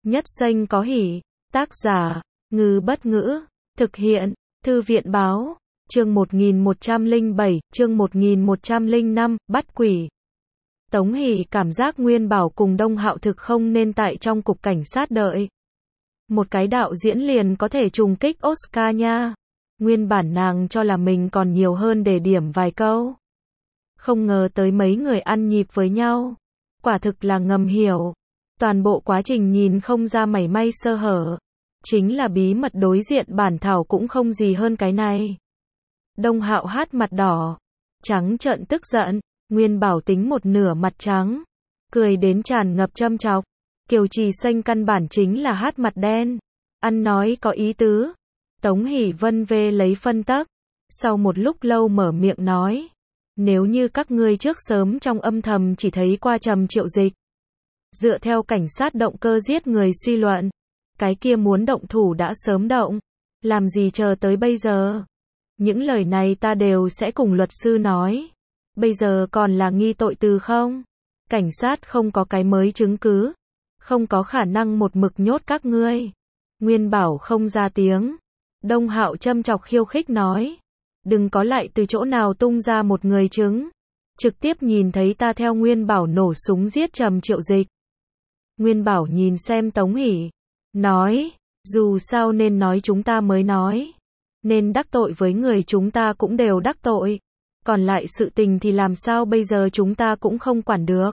Nhất danh có hỷ. Tác giả, Ngư Bất Ngữ. Thực hiện, Thư viện Báo. Chương 1107, chương 1105, bắt quỷ. Tống Hỷ cảm giác Nguyên Bảo cùng Đông Hạo thực không nên tại trong cục cảnh sát đợi. Một cái đạo diễn liền có thể trùng kích Oscar nha. Nguyên bản nàng cho là mình còn nhiều hơn để điểm vài câu. Không ngờ tới mấy người ăn nhịp với nhau. Quả thực là ngầm hiểu. Toàn bộ quá trình nhìn không ra mảy may sơ hở. Chính là bí mật đối diện bản thảo cũng không gì hơn cái này. Đông Hạo hát mặt đỏ, trắng trợn tức giận. Nguyên Bảo tính một nửa mặt trắng, cười đến tràn ngập châm chọc. Kiều Trì Xanh căn bản chính là hát mặt đen. Ăn nói có ý tứ. Tống Hỷ vân vê lấy phân tắc. Sau một lúc lâu mở miệng nói. Nếu như các ngươi trước sớm trong âm thầm chỉ thấy qua Trầm Triệu Dịch. Dựa theo cảnh sát động cơ giết người suy luận. Cái kia muốn động thủ đã sớm động. Làm gì chờ tới bây giờ? Những lời này ta đều sẽ cùng luật sư nói. Bây giờ còn là nghi tội từ không? Cảnh sát không có cái mới chứng cứ. Không có khả năng một mực nhốt các ngươi. Nguyên Bảo không ra tiếng. Đông Hạo châm chọc khiêu khích nói. Đừng có lại từ chỗ nào tung ra một người chứng. Trực tiếp nhìn thấy ta theo Nguyên Bảo nổ súng giết Trầm Triệu Dịch. Nguyên Bảo nhìn xem Tống Hỷ. Nói, dù sao nên nói chúng ta mới nói. Nên đắc tội với người chúng ta cũng đều đắc tội. Còn lại sự tình thì làm sao bây giờ chúng ta cũng không quản được.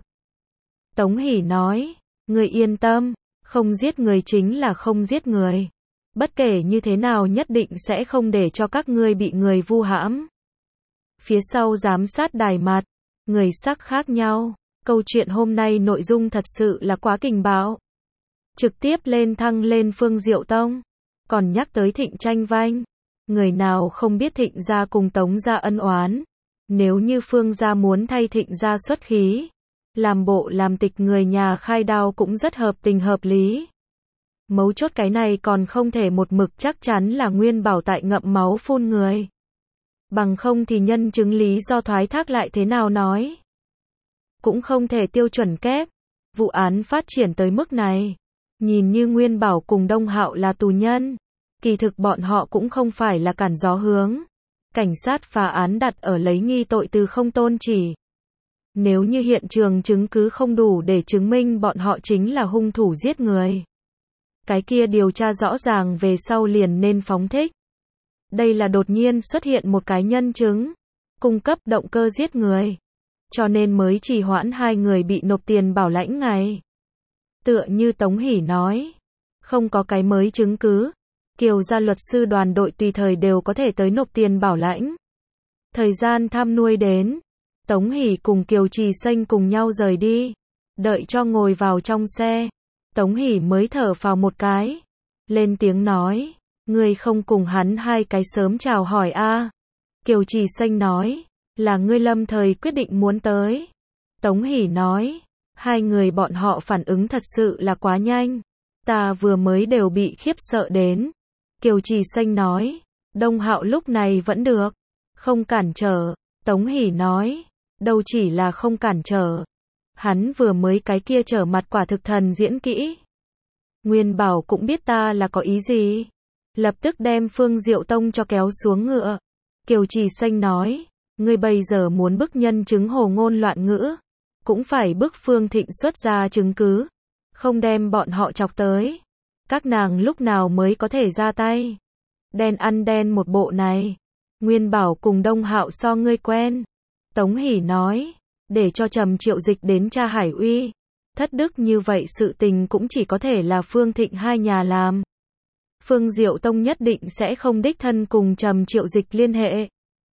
Tống Hỷ nói, người yên tâm, không giết người chính là không giết người. Bất kể như thế nào nhất định sẽ không để cho các ngươi bị người vu hãm. Phía sau giám sát đài mặt, người sắc khác nhau. Câu chuyện hôm nay nội dung thật sự là quá kình bạo. Trực tiếp lên thăng lên Phương Diệu Tông. Còn nhắc tới Thịnh tranh vanh. Người nào không biết Thịnh gia cùng Tống gia ân oán. Nếu như Phương gia muốn thay Thịnh gia xuất khí. Làm bộ làm tịch người nhà khai đao cũng rất hợp tình hợp lý. Mấu chốt cái này còn không thể một mực chắc chắn là Nguyên Bảo tại ngậm máu phun người. Bằng không thì nhân chứng lý do thoái thác lại thế nào nói. Cũng không thể tiêu chuẩn kép. Vụ án phát triển tới mức này. Nhìn như Nguyên Bảo cùng Đông Hạo là tù nhân. Kỳ thực bọn họ cũng không phải là cản gió hướng. Cảnh sát phá án đặt ở lấy nghi tội từ không tôn chỉ. Nếu như hiện trường chứng cứ không đủ để chứng minh bọn họ chính là hung thủ giết người. Cái kia điều tra rõ ràng về sau liền nên phóng thích. Đây là đột nhiên xuất hiện một cái nhân chứng. Cung cấp động cơ giết người. Cho nên mới trì hoãn hai người bị nộp tiền bảo lãnh ngày. Tựa như Tống Hỷ nói. Không có cái mới chứng cứ. Kiều gia luật sư đoàn đội tùy thời đều có thể tới nộp tiền bảo lãnh. Thời gian thăm nuôi đến. Tống Hỷ cùng Kiều Trì Xanh cùng nhau rời đi. Đợi cho ngồi vào trong xe. Tống Hỷ mới thở phào một cái. Lên tiếng nói. Ngươi không cùng hắn hai cái sớm chào hỏi a? Kiều Trì Xanh nói. Là ngươi lâm thời quyết định muốn tới. Tống Hỷ nói. Hai người bọn họ phản ứng thật sự là quá nhanh. Ta vừa mới đều bị khiếp sợ đến. Kiều Trì Xanh nói. Đông Hạo lúc này vẫn được. Không cản trở. Tống Hỷ nói. Đâu chỉ là không cản trở. Hắn vừa mới cái kia trở mặt quả thực thần diễn kỹ. Nguyên Bảo cũng biết ta là có ý gì. Lập tức đem Phương Diệu Tông cho kéo xuống ngựa. Kiều Trì Xanh nói. Ngươi bây giờ muốn bức nhân chứng hồ ngôn loạn ngữ. Cũng phải bức Phương Thịnh xuất ra chứng cứ. Không đem bọn họ chọc tới. Các nàng lúc nào mới có thể ra tay. Đen ăn đen một bộ này. Nguyên Bảo cùng Đông Hạo so ngươi quen. Tống Hỷ nói. Để cho Trầm Triệu Dịch đến tra Hải Uy. Thất đức như vậy sự tình cũng chỉ có thể là Phương Thịnh hai nhà làm. Phương Diệu Tông nhất định sẽ không đích thân cùng Trầm Triệu Dịch liên hệ.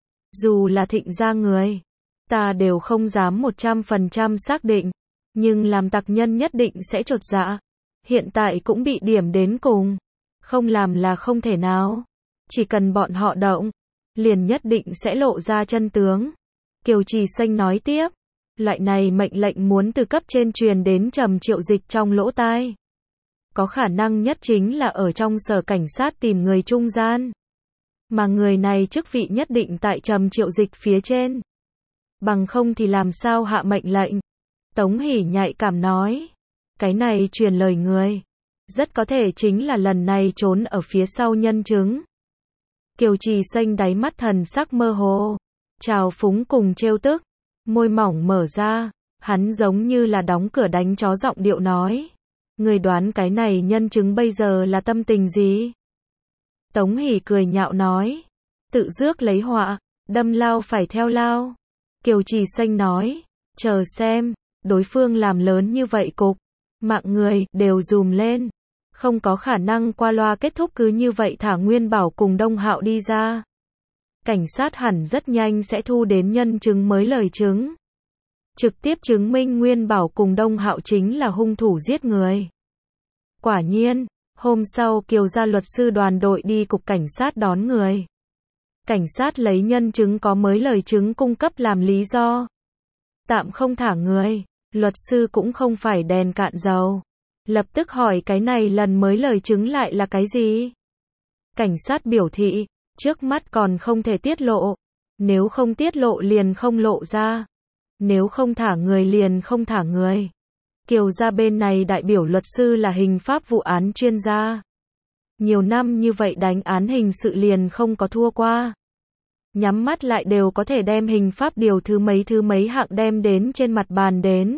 Dù là Thịnh gia người. Ta đều không dám 100% xác định. Nhưng làm tặc nhân nhất định sẽ chột dạ. Hiện tại cũng bị điểm đến cùng. Không làm là không thể nào. Chỉ cần bọn họ động. Liền nhất định sẽ lộ ra chân tướng. Kiều Trì Xanh nói tiếp. Loại này mệnh lệnh muốn từ cấp trên truyền đến Trầm Triệu Dịch trong lỗ tai. Có khả năng nhất chính là ở trong sở cảnh sát tìm người trung gian. Mà người này chức vị nhất định tại Trầm Triệu Dịch phía trên. Bằng không thì làm sao hạ mệnh lệnh. Tống Hỷ nhạy cảm nói. Cái này truyền lời người. Rất có thể chính là lần này trốn ở phía sau nhân chứng. Kiều Trì Xanh đáy mắt thần sắc mơ hồ, trào phúng cùng trêu tức, môi mỏng mở ra, hắn giống như là đóng cửa đánh chó giọng điệu nói. Người đoán cái này nhân chứng bây giờ là tâm tình gì? Tống Hỷ cười nhạo nói. Tự rước lấy họa, đâm lao phải theo lao. Kiều Trì Xanh nói. Chờ xem, đối phương làm lớn như vậy cục, mạng người đều dùm lên. Không có khả năng qua loa kết thúc cứ như vậy thả Nguyên Bảo cùng Đông Hạo đi ra. Cảnh sát hẳn rất nhanh sẽ thu đến nhân chứng mới lời chứng. Trực tiếp chứng minh Nguyên Bảo cùng Đông Hạo chính là hung thủ giết người. Quả nhiên, hôm sau Kiều gia luật sư đoàn đội đi cục cảnh sát đón người. Cảnh sát lấy nhân chứng có mới lời chứng cung cấp làm lý do. Tạm không thả người, luật sư cũng không phải đèn cạn dầu. Lập tức hỏi cái này lần mới lời chứng lại là cái gì? Cảnh sát biểu thị, trước mắt còn không thể tiết lộ. Nếu không tiết lộ liền không lộ ra. Nếu không thả người liền không thả người. Kiều gia bên này đại biểu luật sư là hình pháp vụ án chuyên gia. Nhiều năm như vậy đánh án hình sự liền không có thua qua. Nhắm mắt lại đều có thể đem hình pháp điều thứ mấy hạng đem đến trên mặt bàn đến.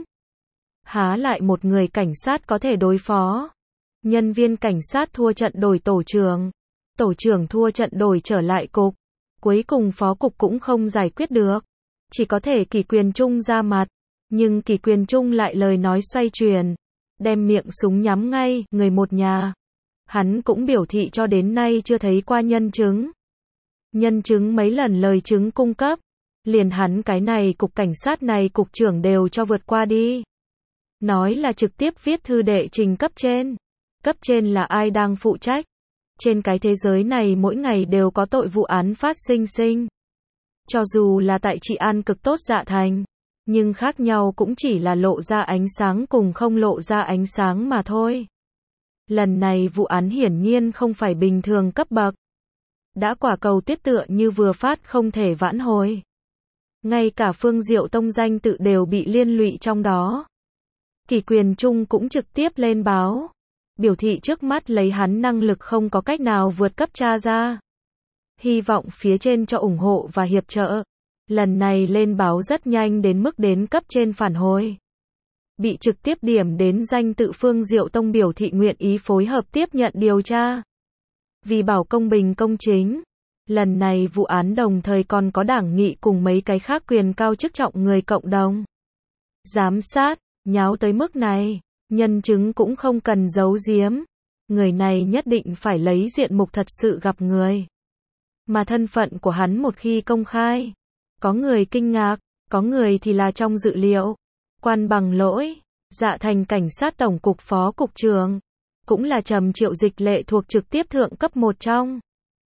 Há lại một người cảnh sát có thể đối phó. Nhân viên cảnh sát thua trận đổi tổ trưởng. Tổ trưởng thua trận đổi trở lại cục. Cuối cùng phó cục cũng không giải quyết được. Chỉ có thể Kỷ Quyền Trung ra mặt. Nhưng Kỷ Quyền Trung lại lời nói xoay chuyển. Đem miệng súng nhắm ngay, người một nhà. Hắn cũng biểu thị cho đến nay chưa thấy qua nhân chứng. Nhân chứng mấy lần lời chứng cung cấp. Liền hắn cái này cục cảnh sát này cục trưởng đều cho vượt qua đi. Nói là trực tiếp viết thư đệ trình cấp trên. Cấp trên là ai đang phụ trách. Trên cái thế giới này mỗi ngày đều có tội vụ án phát sinh. Cho dù là tại trị an cực tốt Dạ Thành. Nhưng khác nhau cũng chỉ là lộ ra ánh sáng cùng không lộ ra ánh sáng mà thôi. Lần này vụ án hiển nhiên không phải bình thường cấp bậc. Đã quả cầu tuyết tựa như vừa phát không thể vãn hồi. Ngay cả Phương Diệu Tông danh tự đều bị liên lụy trong đó. Kỷ Quyền Trung cũng trực tiếp lên báo. Biểu thị trước mắt lấy hắn năng lực không có cách nào vượt cấp tra ra. Hy vọng phía trên cho ủng hộ và hiệp trợ. Lần này lên báo rất nhanh đến mức đến cấp trên phản hồi. Bị trực tiếp điểm đến danh tự Phương Diệu Tông biểu thị nguyện ý phối hợp tiếp nhận điều tra. Vì bảo công bình công chính. Lần này vụ án đồng thời còn có đảng nghị cùng mấy cái khác quyền cao chức trọng người cộng đồng. Giám sát, nháo tới mức này, nhân chứng cũng không cần giấu giếm. Người này nhất định phải lấy diện mục thật sự gặp người. Mà thân phận của hắn một khi công khai. Có người kinh ngạc, có người thì là trong dự liệu. Quan Bằng Lỗi, Dạ Thành cảnh sát tổng cục phó cục trưởng. Cũng là Trầm Triệu Dịch lệ thuộc trực tiếp thượng cấp một trong.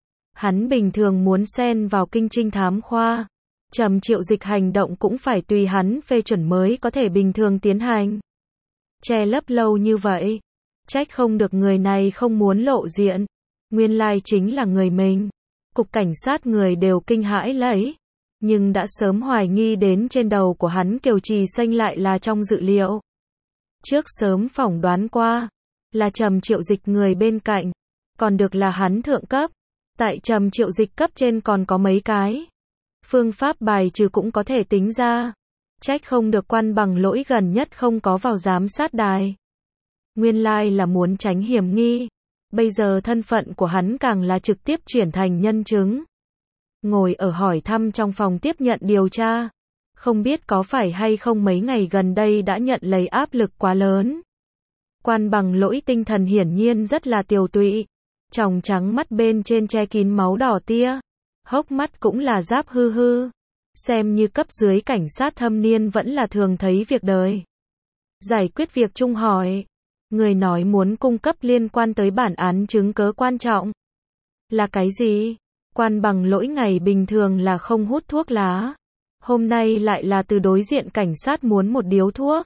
Hắn bình thường muốn xen vào kinh trinh thám khoa. Trầm Triệu Dịch hành động cũng phải tùy hắn phê chuẩn mới có thể bình thường tiến hành. Che lấp lâu như vậy. Trách không được người này không muốn lộ diện. Nguyên lai chính là người mình. Cục cảnh sát người đều kinh hãi lấy. Nhưng đã sớm hoài nghi đến trên đầu của hắn Kiều Trì Xanh lại là trong dự liệu. Trước sớm phỏng đoán qua. Là Trầm Triệu Dịch người bên cạnh. Còn được là hắn thượng cấp. Tại Trầm Triệu Dịch cấp trên còn có mấy cái. Phương pháp bài trừ cũng có thể tính ra. Trách không được Quan Bằng Lỗi gần nhất không có vào giám sát đài. Nguyên lai là muốn tránh hiểm nghi. Bây giờ thân phận của hắn càng là trực tiếp chuyển thành nhân chứng. Ngồi ở hỏi thăm trong phòng tiếp nhận điều tra. Không biết có phải hay không mấy ngày gần đây đã nhận lấy áp lực quá lớn. Quan Bằng Lỗi tinh thần hiển nhiên rất là tiều tụy. Tròng trắng mắt bên trên che kín máu đỏ tia. Hốc mắt cũng là giáp hư hư. Xem như cấp dưới cảnh sát thâm niên vẫn là thường thấy việc đời. Giải quyết việc chung hỏi. Người nói muốn cung cấp liên quan tới bản án chứng cớ quan trọng. Là cái gì? Quan Bằng Lỗi ngày bình thường là không hút thuốc lá. Hôm nay lại là từ đối diện cảnh sát muốn một điếu thuốc.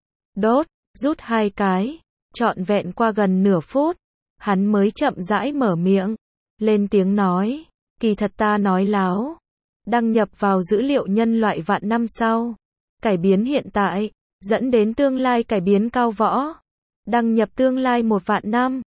Đốt, rút 2 cái. Trọn vẹn qua gần nửa phút. Hắn mới chậm rãi mở miệng. Lên tiếng nói. Kỳ thật ta nói láo. Đăng nhập vào dữ liệu nhân loại vạn năm sau. Cải biến hiện tại. Dẫn đến tương lai cải biến cao võ. Đăng nhập tương lai 1 vạn năm.